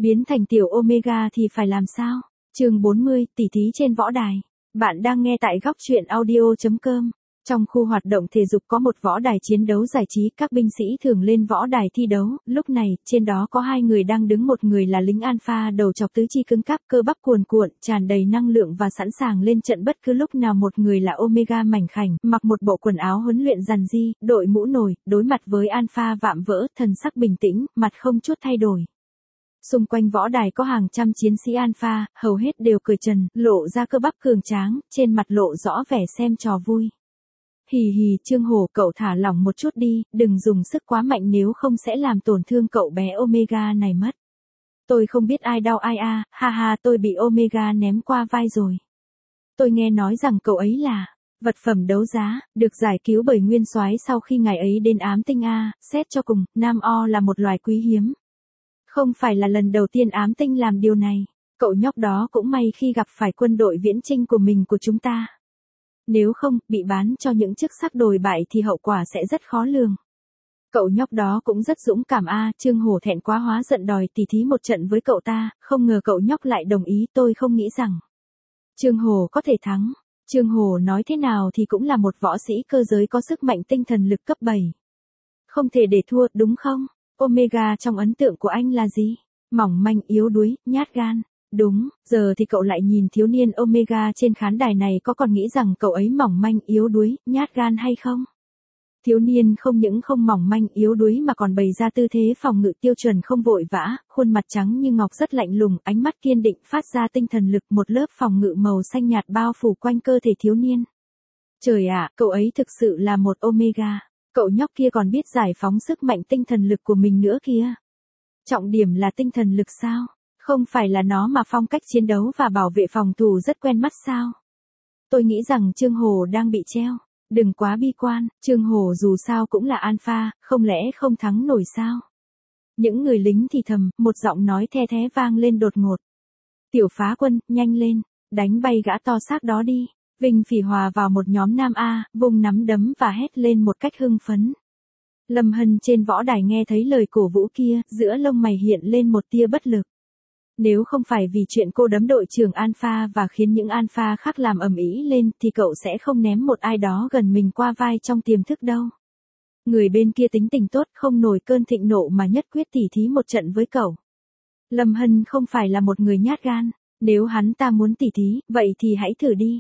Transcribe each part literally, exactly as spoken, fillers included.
Biến thành tiểu Omega thì phải làm sao? Chương bốn mươi, tỷ thí trên võ đài. Bạn đang nghe tại góc truyện audio chấm com. Trong khu hoạt động thể dục có một võ đài chiến đấu giải trí, các binh sĩ thường lên võ đài thi đấu, lúc này, trên đó có hai người đang đứng, một người là lính alpha đầu chọc tứ chi cứng cáp, cơ bắp cuồn cuộn, tràn đầy năng lượng và sẵn sàng lên trận bất cứ lúc nào, một người là Omega mảnh khảnh, mặc một bộ quần áo huấn luyện rằn ri, đội mũ nồi, đối mặt với alpha vạm vỡ, thần sắc bình tĩnh, mặt không chút thay đổi. Xung quanh võ đài có hàng trăm chiến sĩ alpha, hầu hết đều cởi trần, lộ ra cơ bắp cường tráng, trên mặt lộ rõ vẻ xem trò vui. Hì hì, Trương Hổ, cậu thả lỏng một chút đi, đừng dùng sức quá mạnh nếu không sẽ làm tổn thương cậu bé Omega này mất. Tôi không biết ai đau ai a, ha ha, tôi bị Omega ném qua vai rồi. Tôi nghe nói rằng cậu ấy là vật phẩm đấu giá, được giải cứu bởi Nguyên Soái sau khi ngài ấy đến ám tinh a, xét cho cùng, Nam O là một loài quý hiếm. Không phải là lần đầu tiên ám tinh làm điều này, cậu nhóc đó cũng may khi gặp phải quân đội viễn chinh của mình của chúng ta. Nếu không, bị bán cho những chức sắc đồi bại thì hậu quả sẽ rất khó lường. Cậu nhóc đó cũng rất dũng cảm a, Trương Hổ thẹn quá hóa giận đòi tỉ thí một trận với cậu ta, không ngờ cậu nhóc lại đồng ý, tôi không nghĩ rằng Trương Hổ có thể thắng. Trương Hổ nói thế nào thì cũng là một võ sĩ cơ giới có sức mạnh tinh thần lực cấp bảy. Không thể để thua, đúng không? Omega trong ấn tượng của anh là gì? Mỏng manh, yếu đuối, nhát gan. Đúng, giờ thì cậu lại nhìn thiếu niên Omega trên khán đài này, có còn nghĩ rằng cậu ấy mỏng manh, yếu đuối, nhát gan hay không? Thiếu niên không những không mỏng manh, yếu đuối mà còn bày ra tư thế phòng ngự tiêu chuẩn, không vội vã, khuôn mặt trắng như ngọc rất lạnh lùng, ánh mắt kiên định, phát ra tinh thần lực, một lớp phòng ngự màu xanh nhạt bao phủ quanh cơ thể thiếu niên. Trời ạ, cậu ấy thực sự là một Omega. Cậu nhóc kia còn biết giải phóng sức mạnh tinh thần lực của mình nữa kia. Trọng điểm là tinh thần lực sao? Không phải là nó mà phong cách chiến đấu và bảo vệ phòng thủ rất quen mắt sao? Tôi nghĩ rằng Trương Hổ đang bị treo. Đừng quá bi quan, Trương Hổ dù sao cũng là alpha, không lẽ không thắng nổi sao? Những người lính thì thầm, một giọng nói the thé vang lên đột ngột. Tiểu Phá Quân, nhanh lên, đánh bay gã to xác đó đi. Vinh Phỉ hòa vào một nhóm nam A, vùng nắm đấm và hét lên một cách hưng phấn. Lâm Hân trên võ đài nghe thấy lời cổ vũ kia, giữa lông mày hiện lên một tia bất lực. Nếu không phải vì chuyện cô đấm đội trưởng alpha và khiến những alpha khác làm ầm ĩ lên thì cậu sẽ không ném một ai đó gần mình qua vai trong tiềm thức đâu. Người bên kia tính tình tốt, không nổi cơn thịnh nộ mà nhất quyết tỉ thí một trận với cậu. Lâm Hân không phải là một người nhát gan, nếu hắn ta muốn tỉ thí, vậy thì hãy thử đi.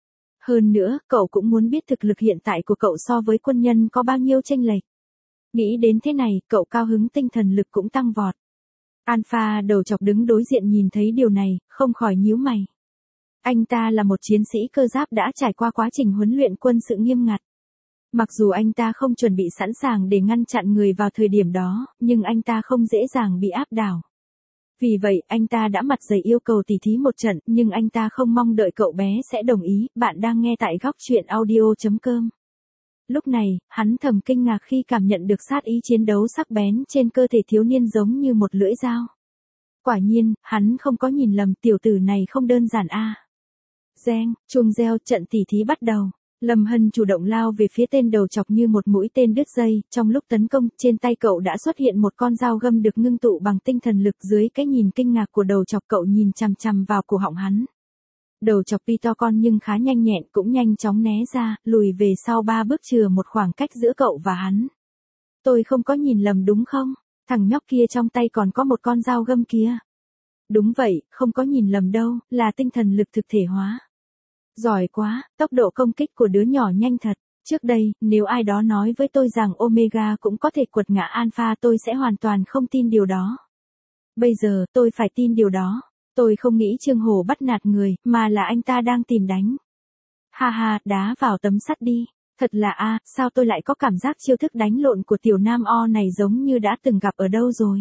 Hơn nữa, cậu cũng muốn biết thực lực hiện tại của cậu so với quân nhân có bao nhiêu chênh lệch. Nghĩ đến thế này, cậu cao hứng, tinh thần lực cũng tăng vọt. Alpha đầu chọc đứng đối diện nhìn thấy điều này, không khỏi nhíu mày. Anh ta là một chiến sĩ cơ giáp đã trải qua quá trình huấn luyện quân sự nghiêm ngặt. Mặc dù anh ta không chuẩn bị sẵn sàng để ngăn chặn người vào thời điểm đó, nhưng anh ta không dễ dàng bị áp đảo. Vì vậy, anh ta đã mặt dày yêu cầu tỉ thí một trận, nhưng anh ta không mong đợi cậu bé sẽ đồng ý. Bạn đang nghe tại góc truyện audio chấm com. Lúc này, hắn thầm kinh ngạc khi cảm nhận được sát ý chiến đấu sắc bén trên cơ thể thiếu niên giống như một lưỡi dao. Quả nhiên, hắn không có nhìn lầm, tiểu tử này không đơn giản a. À. Reng, chuông reo, trận tỉ thí bắt đầu. Lâm Hân chủ động lao về phía tên đầu chọc như một mũi tên đứt dây, trong lúc tấn công, trên tay cậu đã xuất hiện một con dao găm được ngưng tụ bằng tinh thần lực. Dưới cái nhìn kinh ngạc của đầu chọc, cậu nhìn chằm chằm vào cổ họng hắn. Đầu chọc tuy to con nhưng khá nhanh nhẹn, cũng nhanh chóng né ra, lùi về sau ba bước, chừa một khoảng cách giữa cậu và hắn. Tôi không có nhìn lầm đúng không? Thằng nhóc kia trong tay còn có một con dao găm kia. Đúng vậy, không có nhìn lầm đâu, là tinh thần lực thực thể hóa. Giỏi quá, tốc độ công kích của đứa nhỏ nhanh thật. Trước đây, nếu ai đó nói với tôi rằng Omega cũng có thể quật ngã Alpha, tôi sẽ hoàn toàn không tin điều đó. Bây giờ, tôi phải tin điều đó. Tôi không nghĩ Trương Hổ bắt nạt người, mà là anh ta đang tìm đánh. Ha ha, đá vào tấm sắt đi. Thật là a, sao tôi lại có cảm giác chiêu thức đánh lộn của tiểu Nam O này giống như đã từng gặp ở đâu rồi.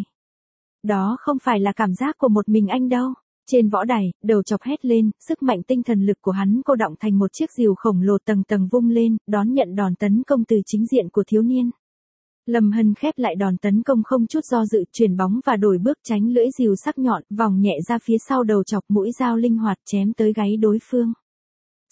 Đó không phải là cảm giác của một mình anh đâu. Trên võ đài, đầu chọc hét lên, sức mạnh tinh thần lực của hắn cô đọng thành một chiếc rìu khổng lồ tầng tầng vung lên, đón nhận đòn tấn công từ chính diện của thiếu niên. Lâm Hân khép lại đòn tấn công không chút do dự, chuyển bóng và đổi bước tránh lưỡi rìu sắc nhọn, vòng nhẹ ra phía sau đầu chọc, mũi dao linh hoạt chém tới gáy đối phương.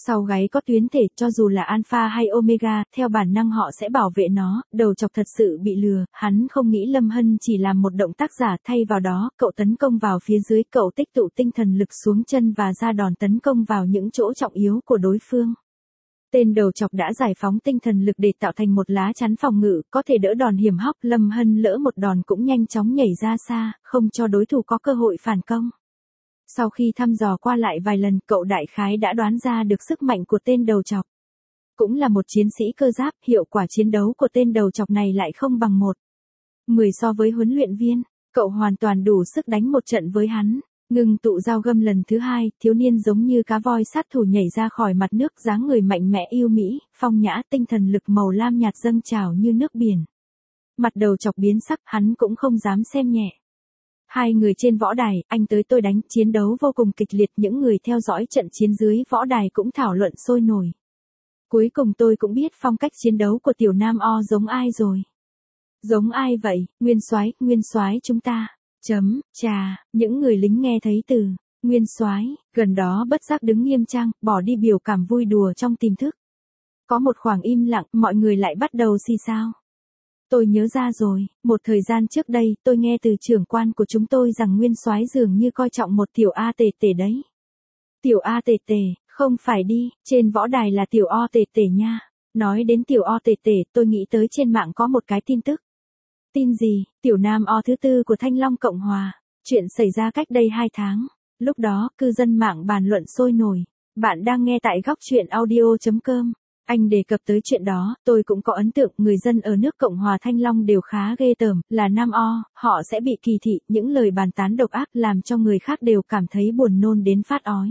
Sau gáy có tuyến thể, cho dù là alpha hay omega, theo bản năng họ sẽ bảo vệ nó. Đầu chọc thật sự bị lừa, hắn không nghĩ Lâm Hân chỉ làm một động tác giả, thay vào đó, cậu tấn công vào phía dưới, cậu tích tụ tinh thần lực xuống chân và ra đòn tấn công vào những chỗ trọng yếu của đối phương. Tên đầu chọc đã giải phóng tinh thần lực để tạo thành một lá chắn phòng ngự, có thể đỡ đòn hiểm hóc. Lâm Hân lỡ một đòn cũng nhanh chóng nhảy ra xa, không cho đối thủ có cơ hội phản công. Sau khi thăm dò qua lại vài lần, cậu đại khái đã đoán ra được sức mạnh của tên đầu chọc. Cũng là một chiến sĩ cơ giáp, hiệu quả chiến đấu của tên đầu chọc này lại không bằng một mười so với huấn luyện viên. Cậu hoàn toàn đủ sức đánh một trận với hắn. Ngừng tụ dao găm lần thứ hai, thiếu niên giống như cá voi sát thủ nhảy ra khỏi mặt nước, dáng người mạnh mẽ yêu mỹ, phong nhã, tinh thần lực màu lam nhạt dâng trào như nước biển. Mặt đầu chọc biến sắc, hắn cũng không dám xem nhẹ. Hai người trên võ đài, anh tới tôi đánh, chiến đấu vô cùng kịch liệt, những người theo dõi trận chiến dưới võ đài cũng thảo luận sôi nổi. Cuối cùng tôi cũng biết phong cách chiến đấu của tiểu nam O giống ai rồi. Giống ai vậy? Nguyên soái, nguyên soái chúng ta. Chấm, trà, những người lính nghe thấy từ nguyên soái gần đó bất giác đứng nghiêm trang, bỏ đi biểu cảm vui đùa trong tiềm thức. Có một khoảng im lặng, mọi người lại bắt đầu xì xao. Tôi nhớ ra rồi, một thời gian trước đây, tôi nghe từ trưởng quan của chúng tôi rằng nguyên soái dường như coi trọng một tiểu A tề tề đấy. Tiểu A tề tề, không phải đi, trên võ đài là tiểu O tề tề nha. Nói đến tiểu O tề tề, tôi nghĩ tới trên mạng có một cái tin tức. Tin gì? Tiểu nam O thứ tư của Thanh Long Cộng Hòa. Chuyện xảy ra cách đây hai tháng. Lúc đó, cư dân mạng bàn luận sôi nổi. Bạn đang nghe tại góc chuyện audio chấm com. Anh đề cập tới chuyện đó, tôi cũng có ấn tượng, người dân ở nước Cộng hòa Thanh Long đều khá ghê tởm, là nam O, họ sẽ bị kỳ thị, những lời bàn tán độc ác làm cho người khác đều cảm thấy buồn nôn đến phát ói.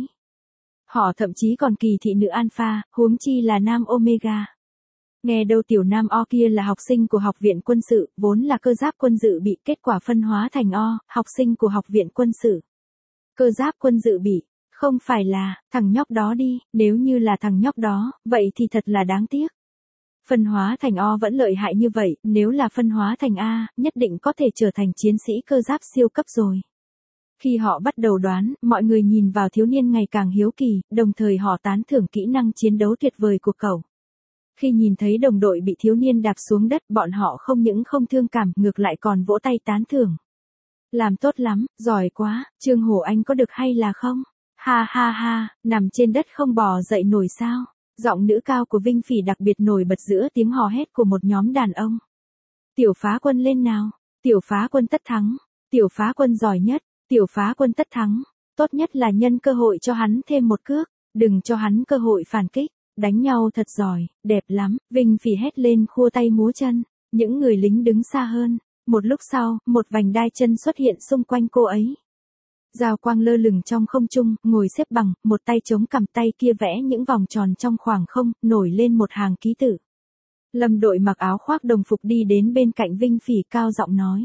Họ thậm chí còn kỳ thị nữ alpha, huống chi là nam omega. Nghe đâu tiểu nam O kia là học sinh của học viện quân sự, vốn là cơ giáp quân dự bị, kết quả phân hóa thành O, học sinh của học viện quân sự. Cơ giáp quân dự bị, không phải là, thằng nhóc đó đi, nếu như là thằng nhóc đó, vậy thì thật là đáng tiếc. Phân hóa thành O vẫn lợi hại như vậy, nếu là phân hóa thành A, nhất định có thể trở thành chiến sĩ cơ giáp siêu cấp rồi. Khi họ bắt đầu đoán, mọi người nhìn vào thiếu niên ngày càng hiếu kỳ, đồng thời họ tán thưởng kỹ năng chiến đấu tuyệt vời của cậu. Khi nhìn thấy đồng đội bị thiếu niên đạp xuống đất, bọn họ không những không thương cảm, ngược lại còn vỗ tay tán thưởng. Làm tốt lắm, giỏi quá, Trương Hổ Anh có được hay là không? Ha ha ha, nằm trên đất không bò dậy nổi sao? Giọng nữ cao của Vinh Phỉ đặc biệt nổi bật giữa tiếng hò hét của một nhóm đàn ông. Tiểu phá quân lên nào, tiểu phá quân tất thắng, tiểu phá quân giỏi nhất, tiểu phá quân tất thắng, tốt nhất là nhân cơ hội cho hắn thêm một cước, đừng cho hắn cơ hội phản kích, đánh nhau thật giỏi, đẹp lắm, Vinh Phỉ hét lên khua tay múa chân, những người lính đứng xa hơn, một lúc sau, một vành đai chân xuất hiện xung quanh cô ấy. Giao quang lơ lửng trong không trung, ngồi xếp bằng, một tay chống cằm, tay kia vẽ những vòng tròn trong khoảng không, nổi lên một hàng ký tự. Lâm Đội mặc áo khoác đồng phục đi đến bên cạnh Vinh Phỉ, cao giọng nói.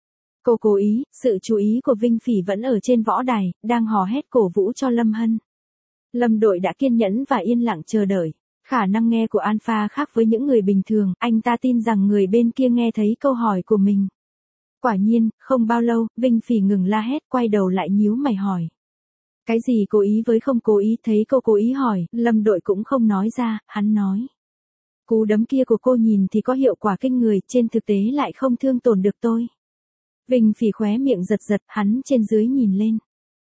Cô cố ý, sự chú ý của Vinh Phỉ vẫn ở trên võ đài, đang hò hét cổ vũ cho Lâm Hân. Lâm Đội đã kiên nhẫn và yên lặng chờ đợi. Khả năng nghe của Alpha khác với những người bình thường, anh ta tin rằng người bên kia nghe thấy câu hỏi của mình. Quả nhiên, không bao lâu, Vinh Phỉ ngừng la hét, quay đầu lại nhíu mày hỏi. Cái gì cố ý với không cố ý? Thấy cô cố ý hỏi, Lâm Đội cũng không nói ra, hắn nói. Cú đấm kia của cô nhìn thì có hiệu quả kinh người, trên thực tế lại không thương tổn được tôi. Vinh Phỉ khóe miệng giật giật, hắn trên dưới nhìn lên.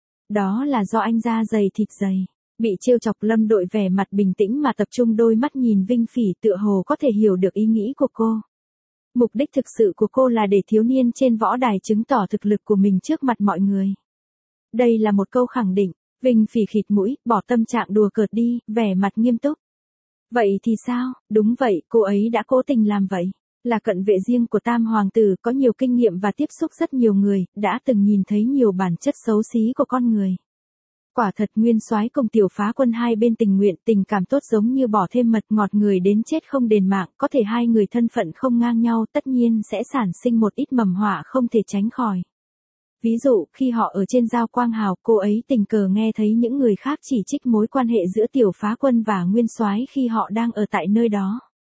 Đó là do anh da dày thịt dày. Bị trêu chọc, Lâm Đội vẻ mặt bình tĩnh mà tập trung đôi mắt nhìn Vinh Phỉ, tựa hồ có thể hiểu được ý nghĩ của cô. Mục đích thực sự của cô là để thiếu niên trên võ đài chứng tỏ thực lực của mình trước mặt mọi người. Đây là một câu khẳng định. Vinh Phỉ khịt mũi, bỏ tâm trạng đùa cợt đi, vẻ mặt nghiêm túc. Vậy thì sao? Đúng vậy, cô ấy đã cố tình làm vậy. Là cận vệ riêng của Tam Hoàng tử, có nhiều kinh nghiệm và tiếp xúc rất nhiều người, đã từng nhìn thấy nhiều bản chất xấu xí của con người. Quả thật nguyên soái cùng tiểu phá quân hai bên tình nguyện, tình cảm tốt giống như bỏ thêm mật ngọt, người đến chết không đền mạng, có thể hai người thân phận không ngang nhau, tất nhiên sẽ sản sinh một ít mầm họa không thể tránh khỏi. Ví dụ, khi họ ở trên giao quang hào, cô ấy tình cờ nghe thấy những người khác chỉ trích mối quan hệ giữa tiểu phá quân và nguyên soái khi họ đang ở tại nơi đó.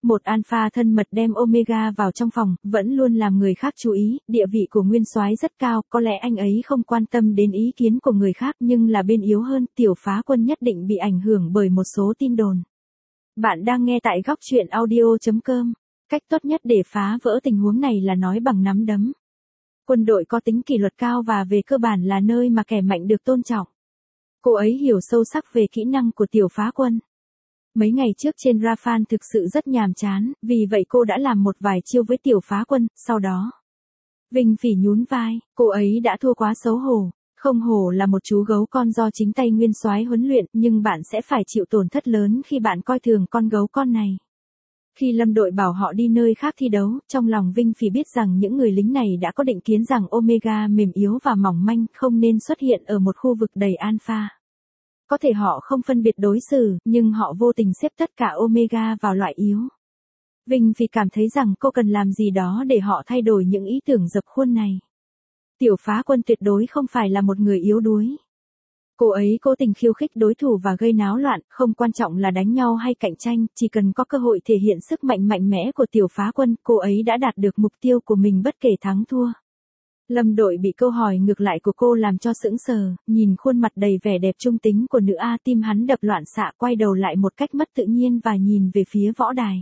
Một alpha thân mật đem Omega vào trong phòng, vẫn luôn làm người khác chú ý, địa vị của nguyên soái rất cao, có lẽ anh ấy không quan tâm đến ý kiến của người khác nhưng là bên yếu hơn, tiểu phá quân nhất định bị ảnh hưởng bởi một số tin đồn. Bạn đang nghe tại góc truyện audio.com. Cách tốt nhất để phá vỡ tình huống này là nói bằng nắm đấm. Quân đội có tính kỷ luật cao và về cơ bản là nơi mà kẻ mạnh được tôn trọng. Cô ấy hiểu sâu sắc về kỹ năng của tiểu phá quân. Mấy ngày trước trên Rafan thực sự rất nhàm chán, vì vậy cô đã làm một vài chiêu với tiểu phá quân, sau đó. Vinh Phỉ nhún vai, cô ấy đã thua quá xấu hổ. Không hổ là một chú gấu con do chính tay nguyên soái huấn luyện, nhưng bạn sẽ phải chịu tổn thất lớn khi bạn coi thường con gấu con này. Khi Lâm đội bảo họ đi nơi khác thi đấu, trong lòng Vinh Phỉ biết rằng những người lính này đã có định kiến rằng Omega mềm yếu và mỏng manh, không nên xuất hiện ở một khu vực đầy alpha. Có thể họ không phân biệt đối xử, nhưng họ vô tình xếp tất cả Omega vào loại yếu. Vinh Phỉ cảm thấy rằng cô cần làm gì đó để họ thay đổi những ý tưởng dập khuôn này. Tiểu phá quân tuyệt đối không phải là một người yếu đuối. Cô ấy cố tình khiêu khích đối thủ và gây náo loạn, không quan trọng là đánh nhau hay cạnh tranh, chỉ cần có cơ hội thể hiện sức mạnh mạnh mẽ của tiểu phá quân, cô ấy đã đạt được mục tiêu của mình bất kể thắng thua. Lâm đội bị câu hỏi ngược lại của cô làm cho sững sờ, nhìn khuôn mặt đầy vẻ đẹp trung tính của nữ A, tim hắn đập loạn xạ, quay đầu lại một cách mất tự nhiên và nhìn về phía võ đài.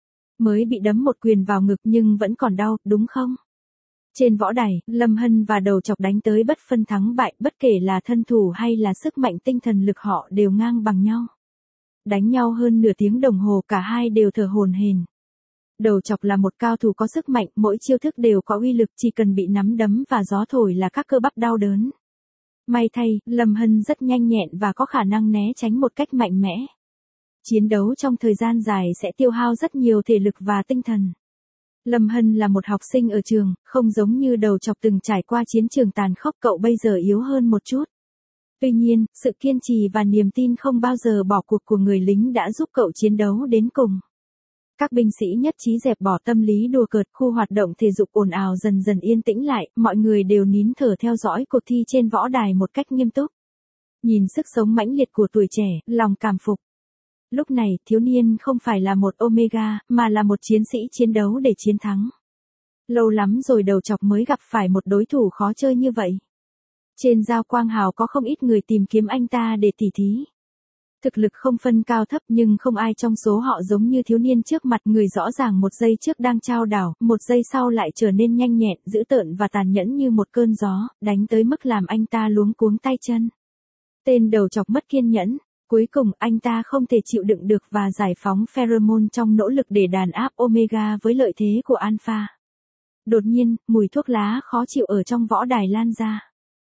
Mới bị đấm một quyền vào ngực nhưng vẫn còn đau, đúng không? Trên võ đài, Lâm Hân và Đầu Chọc đánh tới bất phân thắng bại, bất kể là thân thủ hay là sức mạnh tinh thần lực họ đều ngang bằng nhau. Đánh nhau hơn nửa tiếng đồng hồ, cả hai đều thở hổn hển. Đầu Chọc là một cao thủ có sức mạnh, mỗi chiêu thức đều có uy lực, chỉ cần bị nắm đấm và gió thổi là các cơ bắp đau đớn. May thay, Lâm Hân rất nhanh nhẹn và có khả năng né tránh một cách mạnh mẽ. Chiến đấu trong thời gian dài sẽ tiêu hao rất nhiều thể lực và tinh thần. Lâm Hân là một học sinh ở trường, không giống như Đầu Chọc từng trải qua chiến trường tàn khốc, cậu bây giờ yếu hơn một chút. Tuy nhiên, sự kiên trì và niềm tin không bao giờ bỏ cuộc của người lính đã giúp cậu chiến đấu đến cùng. Các binh sĩ nhất trí dẹp bỏ tâm lý đùa cợt, khu hoạt động thể dục ồn ào dần dần yên tĩnh lại, mọi người đều nín thở theo dõi cuộc thi trên võ đài một cách nghiêm túc. Nhìn sức sống mãnh liệt của tuổi trẻ, lòng cảm phục. Lúc này, thiếu niên không phải là một Omega, mà là một chiến sĩ chiến đấu để chiến thắng. Lâu lắm rồi Đầu Chọc mới gặp phải một đối thủ khó chơi như vậy. Trên Giao Quang Hào có không ít người tìm kiếm anh ta để tỉ thí. Thực lực không phân cao thấp nhưng không ai trong số họ giống như thiếu niên trước mặt, người rõ ràng một giây trước đang trao đảo, một giây sau lại trở nên nhanh nhẹn, dữ tợn và tàn nhẫn như một cơn gió, đánh tới mức làm anh ta luống cuống tay chân. Tên Đầu Chọc mất kiên nhẫn. Cuối cùng anh ta không thể chịu đựng được và giải phóng pheromone trong nỗ lực để đàn áp Omega với lợi thế của alpha. Đột nhiên, mùi thuốc lá khó chịu ở trong võ đài lan ra.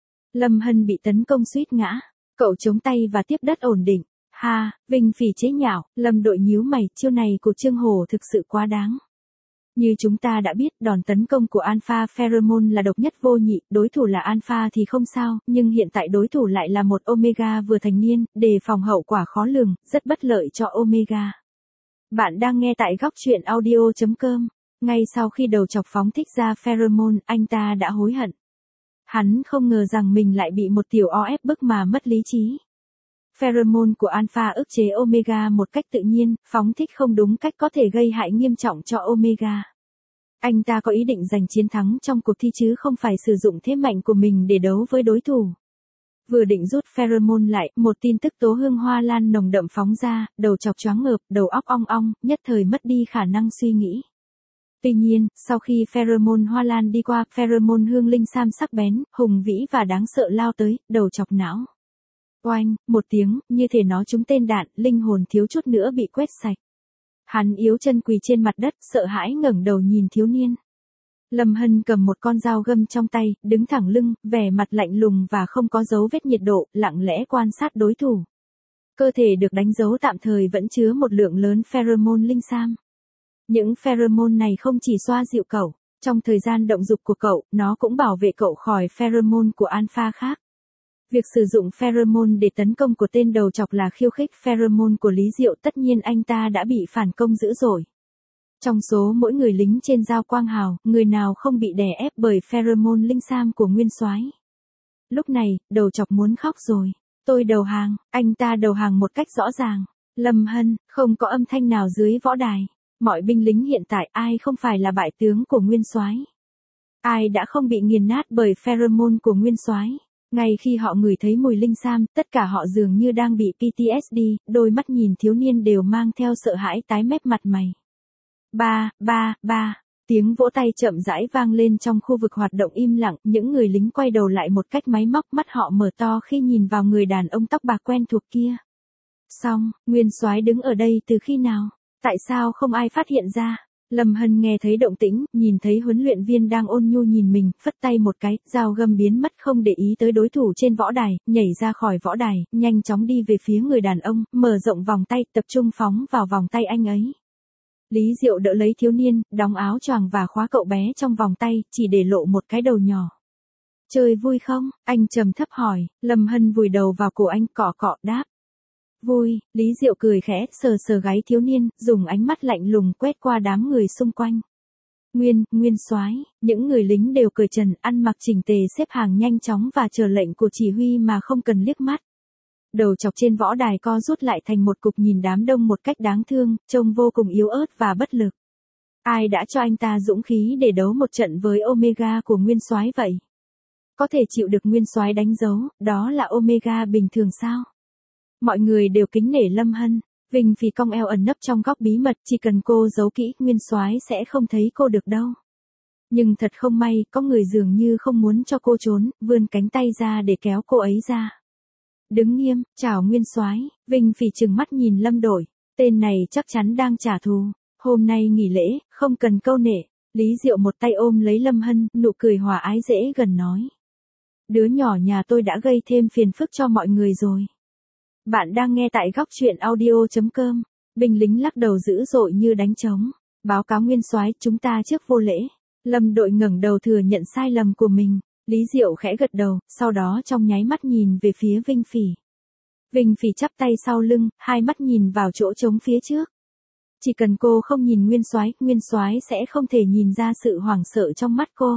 Lâm Hân bị tấn công suýt ngã. Cậu chống tay và tiếp đất ổn định. Ha, Vinh Phỉ chế nhạo, Lâm đội nhíu mày, chiêu này của Trương Hổ thực sự quá đáng. Như chúng ta đã biết, đòn tấn công của Alpha Pheromone là độc nhất vô nhị, đối thủ là Alpha thì không sao, nhưng hiện tại đối thủ lại là một Omega vừa thành niên, đề phòng hậu quả khó lường, rất bất lợi cho Omega. Bạn đang nghe tại góc truyện audio.com. Ngay sau khi Đầu Chọc phóng thích ra Pheromone, anh ta đã hối hận. Hắn không ngờ rằng mình lại bị một tiểu o ép bức mà mất lý trí. Pheromone của Alpha ức chế Omega một cách tự nhiên, phóng thích không đúng cách có thể gây hại nghiêm trọng cho Omega. Anh ta có ý định giành chiến thắng trong cuộc thi chứ không phải sử dụng thế mạnh của mình để đấu với đối thủ. Vừa định rút Pheromone lại, một tin tức tố hương hoa lan nồng đậm phóng ra, Đầu Chọc choáng ngợp, đầu óc ong ong, nhất thời mất đi khả năng suy nghĩ. Tuy nhiên, sau khi Pheromone hoa lan đi qua, Pheromone hương linh sam sắc bén, hùng vĩ và đáng sợ lao tới, Đầu Chọc não. Oanh, một tiếng, như thể nó trúng tên đạn, linh hồn thiếu chút nữa bị quét sạch. Hắn yếu chân quỳ trên mặt đất, sợ hãi ngẩng đầu nhìn thiếu niên. Lâm Hân cầm một con dao găm trong tay, đứng thẳng lưng, vẻ mặt lạnh lùng và không có dấu vết nhiệt độ, lặng lẽ quan sát đối thủ. Cơ thể được đánh dấu tạm thời vẫn chứa một lượng lớn pheromone linh sam. Những pheromone này không chỉ xoa dịu cậu, trong thời gian động dục của cậu, nó cũng bảo vệ cậu khỏi pheromone của alpha khác. Việc sử dụng pheromone để tấn công của tên Đầu Chọc là khiêu khích pheromone của Lý Diệu, tất nhiên anh ta đã bị phản công dữ dội. Trong số mỗi người lính trên Giao Quang Hào, người nào không bị đè ép bởi pheromone linh sam của nguyên soái. Lúc này, Đầu Chọc muốn khóc rồi. Tôi đầu hàng, anh ta đầu hàng một cách rõ ràng. Lâm Hân, không có âm thanh nào dưới võ đài. Mọi binh lính hiện tại ai không phải là bại tướng của Nguyên Soái? Ai đã không bị nghiền nát bởi pheromone của Nguyên Soái? Ngay khi họ ngửi thấy mùi linh sam, tất cả họ dường như đang bị pê tê ét đê, đôi mắt nhìn thiếu niên đều mang theo sợ hãi tái mét mặt mày. Ba, ba, ba. Tiếng vỗ tay chậm rãi vang lên trong khu vực hoạt động im lặng, những người lính quay đầu lại một cách máy móc, mắt họ mở to khi nhìn vào người đàn ông tóc bạc quen thuộc kia. Xong, Nguyên Soái đứng ở đây từ khi nào? Tại sao không ai phát hiện ra? Lâm Hân nghe thấy động tĩnh, nhìn thấy huấn luyện viên đang ôn nhu nhìn mình, phất tay một cái, dao găm biến mất không để ý tới đối thủ trên võ đài, nhảy ra khỏi võ đài, nhanh chóng đi về phía người đàn ông, mở rộng vòng tay, tập trung phóng vào vòng tay anh ấy. Lý Diệu đỡ lấy thiếu niên, đóng áo choàng và khóa cậu bé trong vòng tay, chỉ để lộ một cái đầu nhỏ. Chơi vui không? Anh trầm thấp hỏi. Lâm Hân vùi đầu vào cổ anh, cọ cọ đáp. Vui. Lý Diệu cười khẽ, sờ sờ gáy thiếu niên, dùng ánh mắt lạnh lùng quét qua đám người xung quanh. Nguyên, Nguyên Soái, những người lính đều cởi trần, ăn mặc chỉnh tề xếp hàng nhanh chóng và chờ lệnh của chỉ huy mà không cần liếc mắt. Đầu chọc trên võ đài co rút lại thành một cục, nhìn đám đông một cách đáng thương, trông vô cùng yếu ớt và bất lực. Ai đã cho anh ta dũng khí để đấu một trận với Omega của Nguyên Soái vậy? Có thể chịu được Nguyên Soái đánh dấu, đó là Omega bình thường sao? Mọi người đều kính nể Lâm Hân. Vinh Phỉ cong eo ẩn nấp trong góc bí mật, chỉ cần cô giấu kỹ, Nguyên Soái sẽ không thấy cô được đâu. Nhưng thật không may, có người dường như không muốn cho cô trốn, vươn cánh tay ra để kéo cô ấy ra. Đứng nghiêm, chào Nguyên Soái. Vinh Phỉ trừng mắt nhìn Lâm Đội, tên này chắc chắn đang trả thù. Hôm nay nghỉ lễ, không cần câu nệ. Lý Diệu một tay ôm lấy Lâm Hân, nụ cười hòa ái dễ gần nói. Đứa nhỏ nhà tôi đã gây thêm phiền phức cho mọi người rồi. Bạn đang nghe tại góc truyện audio chấm com. Binh lính lắc đầu dữ dội như đánh trống. Báo cáo Nguyên Soái, chúng ta trước vô lễ. Lâm Đội ngẩng đầu thừa nhận sai lầm của mình. Lý Diệu khẽ gật đầu, sau đó trong nháy mắt nhìn về phía Vinh Phỉ. Vinh Phỉ chắp tay sau lưng, hai mắt nhìn vào chỗ trống phía trước. Chỉ cần cô không nhìn Nguyên Soái, Nguyên Soái sẽ không thể nhìn ra sự hoảng sợ trong mắt cô.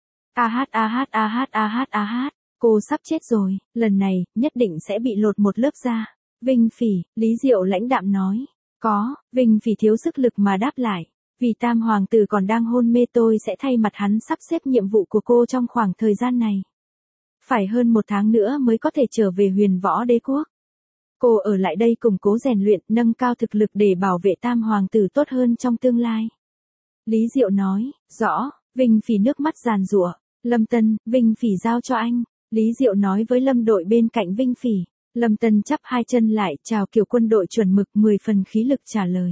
A hát a hát a hát a hát a hát, cô sắp chết rồi, lần này, nhất định sẽ bị lột một lớp da. Vinh Phỉ, Lý Diệu lãnh đạm nói. Có, Vinh Phỉ thiếu sức lực mà đáp lại. Vì Tam Hoàng tử còn đang hôn mê, tôi sẽ thay mặt hắn sắp xếp nhiệm vụ của cô trong khoảng thời gian này. Phải hơn một tháng nữa mới có thể trở về Huyền Võ Đế Quốc. Cô ở lại đây củng cố rèn luyện, nâng cao thực lực để bảo vệ Tam Hoàng tử tốt hơn trong tương lai. Lý Diệu nói, rõ. Vinh Phỉ nước mắt giàn giụa. Lâm Tân, Vinh Phỉ giao cho anh. Lý Diệu nói với Lâm Đội bên cạnh Vinh Phỉ. Lâm Tân chắp hai chân lại, chào kiểu quân đội chuẩn mực, mười phần khí lực trả lời.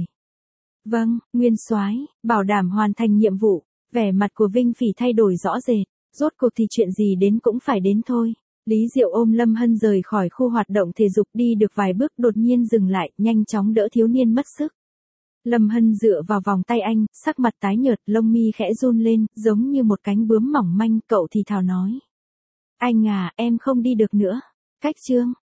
Vâng, Nguyên Soái, bảo đảm hoàn thành nhiệm vụ. Vẻ mặt của Vinh Phỉ thay đổi rõ rệt. Rốt cuộc thì chuyện gì đến cũng phải đến thôi. Lý Diệu ôm Lâm Hân rời khỏi khu hoạt động thể dục, đi được vài bước đột nhiên dừng lại, nhanh chóng đỡ thiếu niên mất sức. Lâm Hân dựa vào vòng tay anh, sắc mặt tái nhợt, lông mi khẽ run lên, giống như một cánh bướm mỏng manh, cậu thì thào nói. Anh à, em không đi được nữa. Cách chương.